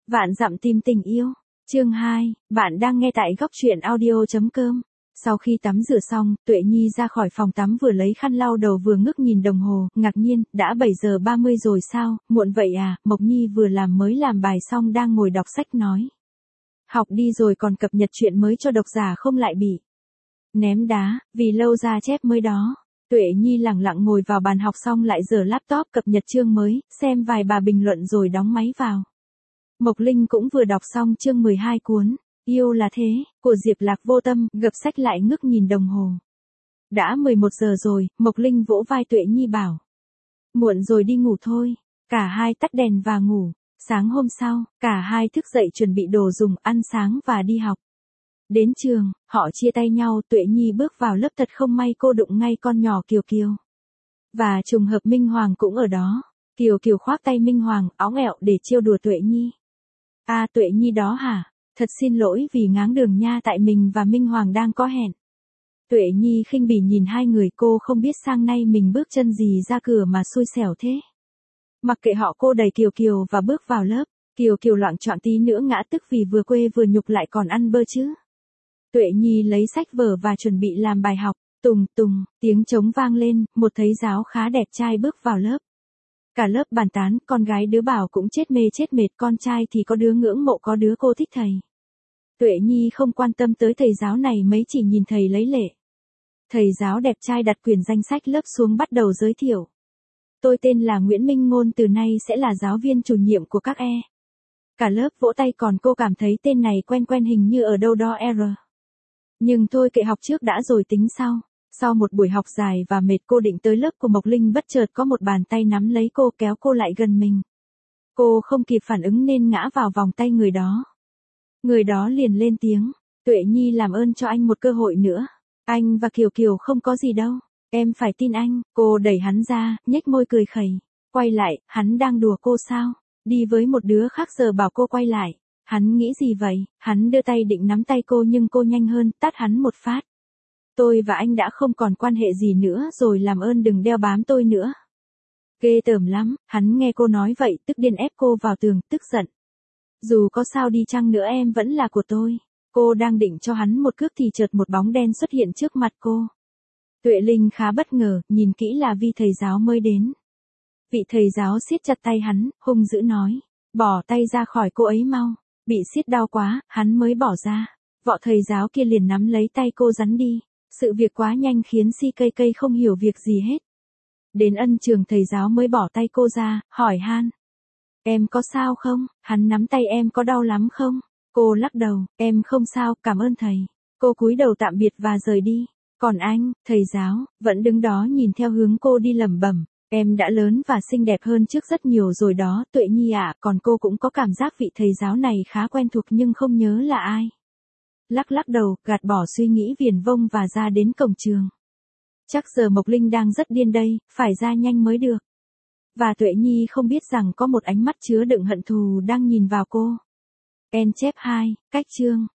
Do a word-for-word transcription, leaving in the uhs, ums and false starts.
Vạn dặm tìm tình yêu. Chương hai, bạn đang nghe tại góc truyện audio chấm com. Sau khi tắm rửa xong, Tuệ Nhi ra khỏi phòng tắm vừa lấy khăn lau đầu vừa ngước nhìn đồng hồ, ngạc nhiên, đã bảy giờ ba mươi rồi sao, muộn vậy à, Mộc Nhi vừa làm mới làm bài xong đang ngồi đọc sách nói. Học đi rồi còn cập nhật chuyện mới cho độc giả không lại bị ném đá, vì lâu ra chép mới đó. Tuệ Nhi lẳng lặng ngồi vào bàn học xong lại giở laptop cập nhật chương mới, xem vài bà bình luận rồi đóng máy vào. Mộc Linh cũng vừa đọc xong chương mười hai cuốn Yêu là thế, của Diệp Lạc Vô Tâm, gập sách lại ngước nhìn đồng hồ. Đã mười một giờ rồi, Mộc Linh vỗ vai Tuệ Nhi bảo. Muộn rồi đi ngủ thôi. Cả hai tắt đèn và ngủ. Sáng hôm sau, cả hai thức dậy chuẩn bị đồ dùng, ăn sáng và đi học. Đến trường, họ chia tay nhau, Tuệ Nhi bước vào lớp thật không may cô đụng ngay con nhỏ Kiều Kiều. Và trùng hợp Minh Hoàng cũng ở đó. Kiều Kiều khoác tay Minh Hoàng, óng ẹo để trêu đùa Tuệ Nhi. À Tuệ Nhi đó hả? Thật xin lỗi vì ngáng đường nha, tại mình và Minh Hoàng đang có hẹn. Tuệ Nhi khinh bỉ nhìn hai người, cô không biết sang nay mình bước chân gì ra cửa mà xui xẻo thế. Mặc kệ họ, cô đẩy Kiều Kiều và bước vào lớp. Kiều Kiều loạng choạng tí nữa ngã tức vì vừa quê vừa nhục lại còn ăn bơ chứ. Tuệ Nhi lấy sách vở và chuẩn bị làm bài học. Tùng tùng, tiếng trống vang lên, một thầy giáo khá đẹp trai bước vào lớp. Cả lớp bàn tán, con gái đứa bảo cũng chết mê chết mệt, con trai thì có đứa ngưỡng mộ, có đứa cô thích thầy. Tuệ Nhi không quan tâm tới thầy giáo này mấy, chỉ nhìn thầy lấy lệ. Thầy giáo đẹp trai đặt quyển danh sách lớp xuống bắt đầu giới thiệu. Tôi tên là Nguyễn Minh Ngôn, từ nay sẽ là giáo viên chủ nhiệm của các e. Cả lớp vỗ tay, còn cô cảm thấy tên này quen quen, hình như ở đâu đó R. Nhưng thôi kệ, học trước đã rồi tính sau. Sau một buổi học dài và mệt, cô định tới lớp của Mộc Linh, bất chợt có một bàn tay nắm lấy cô, kéo cô lại gần mình. Cô không kịp phản ứng nên ngã vào vòng tay người đó. Người đó liền lên tiếng. Tuệ Nhi làm ơn cho anh một cơ hội nữa. Anh và Kiều Kiều không có gì đâu. Em phải tin anh. Cô đẩy hắn ra, nhếch môi cười khẩy. Quay lại, hắn đang đùa cô sao? Đi với một đứa khác giờ bảo cô quay lại. Hắn nghĩ gì vậy? Hắn đưa tay định nắm tay cô nhưng cô nhanh hơn, tát hắn một phát. Tôi và anh đã không còn quan hệ gì nữa rồi, làm ơn đừng đeo bám tôi nữa. Ghê tởm lắm, hắn nghe cô nói vậy tức điên, ép cô vào tường, tức giận. Dù có sao đi chăng nữa em vẫn là của tôi. Cô đang định cho hắn một cước thì chợt một bóng đen xuất hiện trước mặt cô. Tuệ Linh khá bất ngờ, nhìn kỹ là Vi thầy giáo mới đến. Vị thầy giáo siết chặt tay hắn, hung dữ nói. Bỏ tay ra khỏi cô ấy mau. Bị siết đau quá, hắn mới bỏ ra. Vợ thầy giáo kia liền nắm lấy tay cô dắn đi. Sự việc quá nhanh khiến Si Cây Cây không hiểu việc gì hết. Đến ân trường thầy giáo mới bỏ tay cô ra, hỏi han. Em có sao không? Hắn nắm tay em có đau lắm không? Cô lắc đầu, em không sao, cảm ơn thầy. Cô cúi đầu tạm biệt và rời đi. Còn anh, thầy giáo, vẫn đứng đó nhìn theo hướng cô đi lẩm bẩm. Em đã lớn và xinh đẹp hơn trước rất nhiều rồi đó, Tuệ Nhi ạ. Còn cô cũng có cảm giác vị thầy giáo này khá quen thuộc nhưng không nhớ là ai. Lắc lắc đầu, gạt bỏ suy nghĩ viển vông và ra đến cổng trường. Chắc giờ Mộc Linh đang rất điên đây, phải ra nhanh mới được. Và Tuệ Nhi không biết rằng có một ánh mắt chứa đựng hận thù đang nhìn vào cô. En chép hai, cách chương.